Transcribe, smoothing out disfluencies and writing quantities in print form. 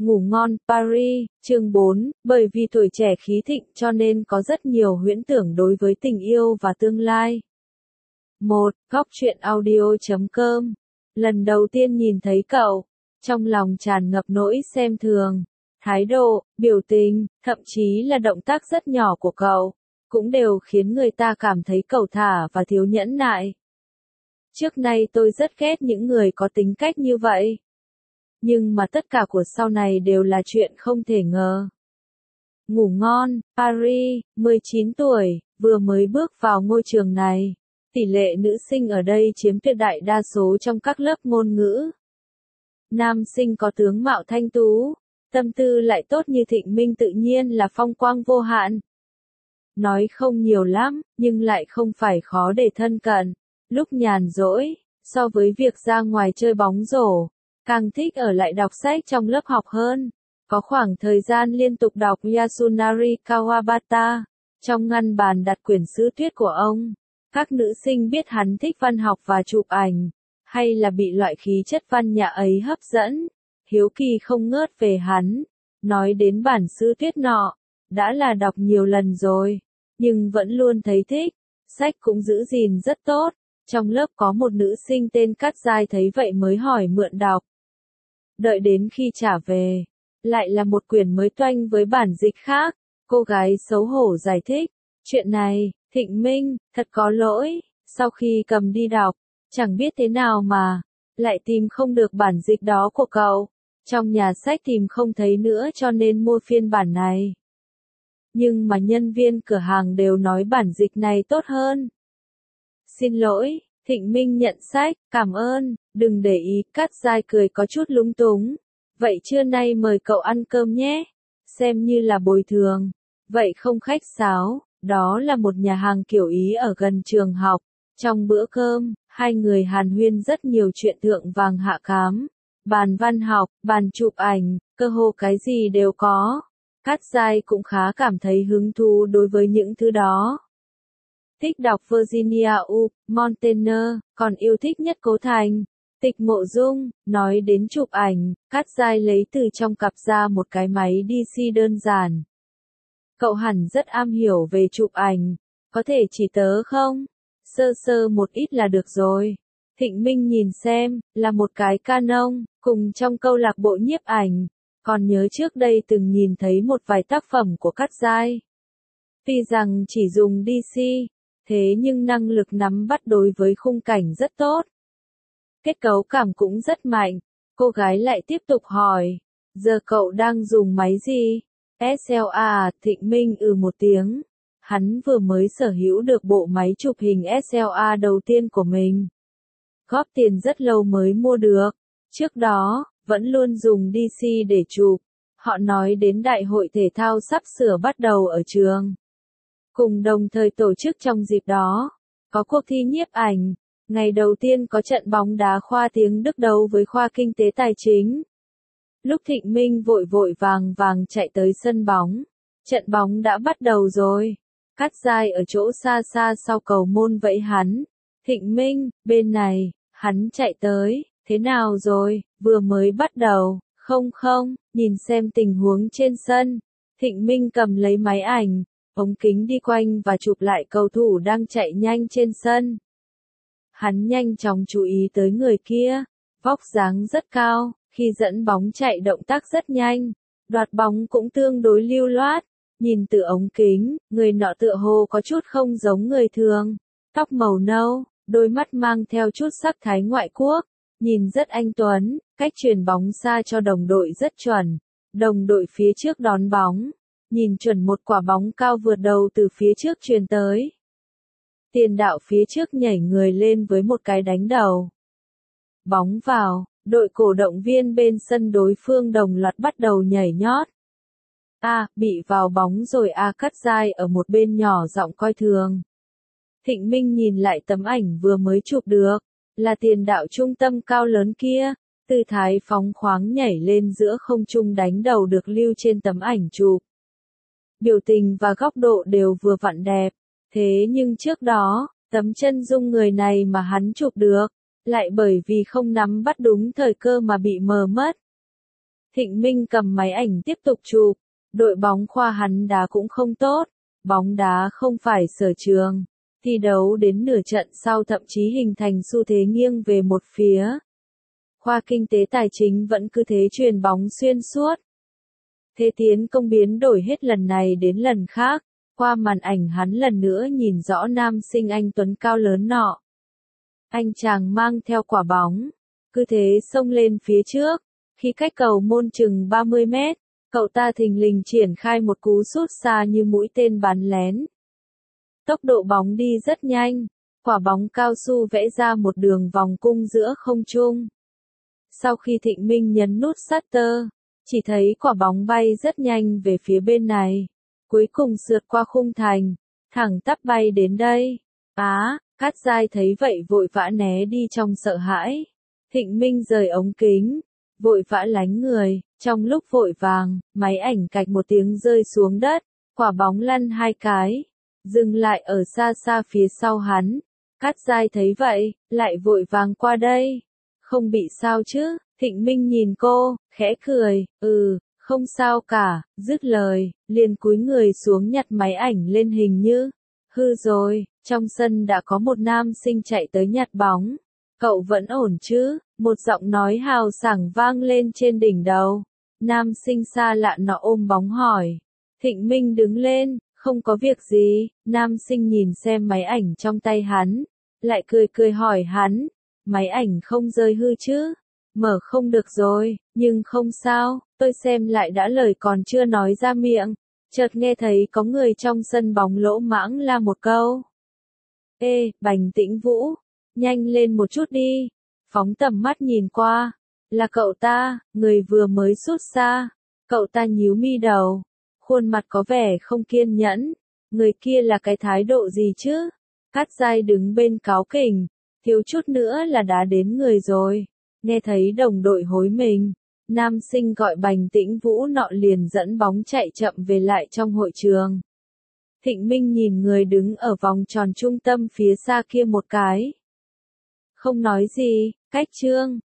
Ngủ ngon, Paris, chương 4, bởi vì tuổi trẻ khí thịnh cho nên có rất nhiều huyễn tưởng đối với tình yêu và tương lai. 1. Góc truyện audio.com. Lần đầu tiên nhìn thấy cậu, trong lòng tràn ngập nỗi xem thường, thái độ, biểu tình, thậm chí là động tác rất nhỏ của cậu, cũng đều khiến người ta cảm thấy cẩu thả và thiếu nhẫn nại. Trước nay tôi rất ghét những người có tính cách như vậy. Nhưng mà tất cả của sau này đều là chuyện không thể ngờ. Ngủ ngon, Paris, 19 tuổi, vừa mới bước vào ngôi trường này. Tỷ lệ nữ sinh ở đây chiếm tuyệt đại đa số trong các lớp ngôn ngữ. Nam sinh có tướng mạo thanh tú, tâm tư lại tốt như Thịnh Minh tự nhiên là phong quang vô hạn. Nói không nhiều lắm, nhưng lại không phải khó để thân cận. Lúc nhàn rỗi, so với việc ra ngoài chơi bóng rổ, càng thích ở lại đọc sách trong lớp học hơn. Có khoảng thời gian liên tục đọc Yasunari Kawabata. Trong ngăn bàn đặt quyển sứ tuyết của ông. Các nữ sinh biết hắn thích văn học và chụp ảnh, hay là bị loại khí chất văn nhã ấy hấp dẫn. Hiếu kỳ không ngớt về hắn. Nói đến bản sứ tuyết nọ, đã là đọc nhiều lần rồi, nhưng vẫn luôn thấy thích. Sách cũng giữ gìn rất tốt. Trong lớp có một nữ sinh tên Cát Giai thấy vậy mới hỏi mượn đọc. Đợi đến khi trả về, lại là một quyển mới toanh với bản dịch khác. Cô gái xấu hổ giải thích, chuyện này, Thịnh Minh, thật có lỗi, sau khi cầm đi đọc, chẳng biết thế nào mà, lại tìm không được bản dịch đó của cậu. Trong nhà sách tìm không thấy nữa cho nên mua phiên bản này. Nhưng mà nhân viên cửa hàng đều nói bản dịch này tốt hơn. Xin lỗi, Thịnh Minh nhận sách, cảm ơn, đừng để ý, Cát Giai cười có chút lúng túng. Vậy trưa nay mời cậu ăn cơm nhé, xem như là bồi thường. Vậy không khách sáo, đó là một nhà hàng kiểu Ý ở gần trường học. Trong bữa cơm, hai người hàn huyên rất nhiều chuyện thượng vàng hạ cám. Bàn văn học, bàn chụp ảnh, cơ hồ cái gì đều có. Cát Giai cũng khá cảm thấy hứng thú đối với những thứ đó. Thích đọc Virginia Woolf, Montaigne, còn yêu thích nhất Cố Thành, Tịch Mộ Dung. Nói đến chụp ảnh, Cát Giai lấy từ trong cặp ra một cái máy DC đơn giản. Cậu hẳn rất am hiểu về chụp ảnh, có thể chỉ tớ không? Sơ sơ một ít là được rồi. Thịnh Minh nhìn xem, là một cái Canon, cùng trong câu lạc bộ nhiếp ảnh. Còn nhớ trước đây từng nhìn thấy một vài tác phẩm của Cát Giai. Tuy rằng chỉ dùng DC, thế nhưng năng lực nắm bắt đối với khung cảnh rất tốt. Kết cấu cảm cũng rất mạnh. Cô gái lại tiếp tục hỏi, giờ cậu đang dùng máy gì? SLA, Thịnh Minh một tiếng. Hắn vừa mới sở hữu được bộ máy chụp hình SLA đầu tiên của mình. Góp tiền rất lâu mới mua được. Trước đó, vẫn luôn dùng DC để chụp. Họ nói đến đại hội thể thao sắp sửa bắt đầu ở trường. Cùng đồng thời tổ chức trong dịp đó, có cuộc thi nhiếp ảnh. Ngày đầu tiên có trận bóng đá khoa tiếng Đức đấu với khoa kinh tế tài chính. Lúc Thịnh Minh vội vội vàng vàng chạy tới sân bóng, trận bóng đã bắt đầu rồi. Cát Giai ở chỗ xa xa sau cầu môn vẫy hắn. Thịnh Minh, bên này, hắn chạy tới, thế nào rồi, vừa mới bắt đầu, không, nhìn xem tình huống trên sân. Thịnh Minh cầm lấy máy ảnh, ống kính đi quanh và chụp lại cầu thủ đang chạy nhanh trên sân. Hắn nhanh chóng chú ý tới người kia, vóc dáng rất cao, khi dẫn bóng chạy động tác rất nhanh, đoạt bóng cũng tương đối lưu loát. Nhìn từ ống kính, người nọ tựa hồ có chút không giống người thường. Tóc màu nâu, đôi mắt mang theo chút sắc thái ngoại quốc, nhìn rất anh tuấn, cách chuyền bóng xa cho đồng đội rất chuẩn. Đồng đội phía trước đón bóng, nhìn chuẩn một quả bóng cao vượt đầu từ phía trước chuyền tới. Tiền đạo phía trước nhảy người lên với một cái đánh đầu. Bóng vào, đội cổ động viên bên sân đối phương đồng loạt bắt đầu nhảy nhót. Bị vào bóng rồi Cát Giai ở một bên nhỏ giọng coi thường. Thịnh Minh nhìn lại tấm ảnh vừa mới chụp được, là tiền đạo trung tâm cao lớn kia, tư thái phóng khoáng nhảy lên giữa không trung đánh đầu được lưu trên tấm ảnh chụp. Biểu tình và góc độ đều vừa vặn đẹp, thế nhưng trước đó, tấm chân dung người này mà hắn chụp được, lại bởi vì không nắm bắt đúng thời cơ mà bị mờ mất. Thịnh Minh cầm máy ảnh tiếp tục chụp. Đội bóng khoa hắn đá cũng không tốt. Bóng đá không phải sở trường. Thi đấu đến nửa trận sau thậm chí hình thành xu thế nghiêng về một phía. Khoa kinh tế tài chính vẫn cứ thế chuyền bóng xuyên suốt. Thế tiến công biến đổi hết lần này đến lần khác. Qua màn ảnh hắn lần nữa nhìn rõ nam sinh anh tuấn cao lớn nọ. Anh chàng mang theo quả bóng. Cứ thế xông lên phía trước. Khi cách cầu môn chừng 30 mét, cậu ta thình lình triển khai một cú sút xa như mũi tên bắn lén. Tốc độ bóng đi rất nhanh. Quả bóng cao su vẽ ra một đường vòng cung giữa không trung. Sau khi Thịnh Minh nhấn nút shutter, chỉ thấy quả bóng bay rất nhanh về phía bên này. Cuối cùng sượt qua khung thành, thẳng tắp bay đến đây. Cát Giai thấy vậy vội vã né đi trong sợ hãi. Thịnh Minh rời ống kính, vội vã lánh người. Trong lúc vội vàng, máy ảnh cạch một tiếng rơi xuống đất. Quả bóng lăn 2 cái, dừng lại ở xa xa phía sau hắn. Cát Giai thấy vậy, lại vội vàng qua đây. Không bị sao chứ? Thịnh Minh nhìn cô, khẽ cười, không sao cả, dứt lời, liền cúi người xuống nhặt máy ảnh lên hình như. Hư rồi, trong sân đã có một nam sinh chạy tới nhặt bóng. Cậu vẫn ổn chứ? Một giọng nói hào sảng vang lên trên đỉnh đầu. Nam sinh xa lạ nọ ôm bóng hỏi. Thịnh Minh đứng lên, không có việc gì. Nam sinh nhìn xem máy ảnh trong tay hắn, lại cười cười hỏi hắn. Máy ảnh không rơi hư chứ? Mở không được rồi, nhưng không sao, tôi xem lại đã lời còn chưa nói ra miệng. Chợt nghe thấy có người trong sân bóng lỗ mãng la một câu. Ê, Bành Tĩnh Vũ, nhanh lên một chút đi. Phóng tầm mắt nhìn qua, là cậu ta, người vừa mới sút xa. Cậu ta nhíu mi đầu, khuôn mặt có vẻ không kiên nhẫn. Người kia là cái thái độ gì chứ? Cát Giai đứng bên cáu kỉnh, thiếu chút nữa là đá đến người rồi. Nghe thấy đồng đội hối mình, nam sinh gọi Bành Tĩnh Vũ nọ liền dẫn bóng chạy chậm về lại trong hội trường. Thịnh Minh nhìn người đứng ở vòng tròn trung tâm phía xa kia một cái. Không nói gì, cách chương.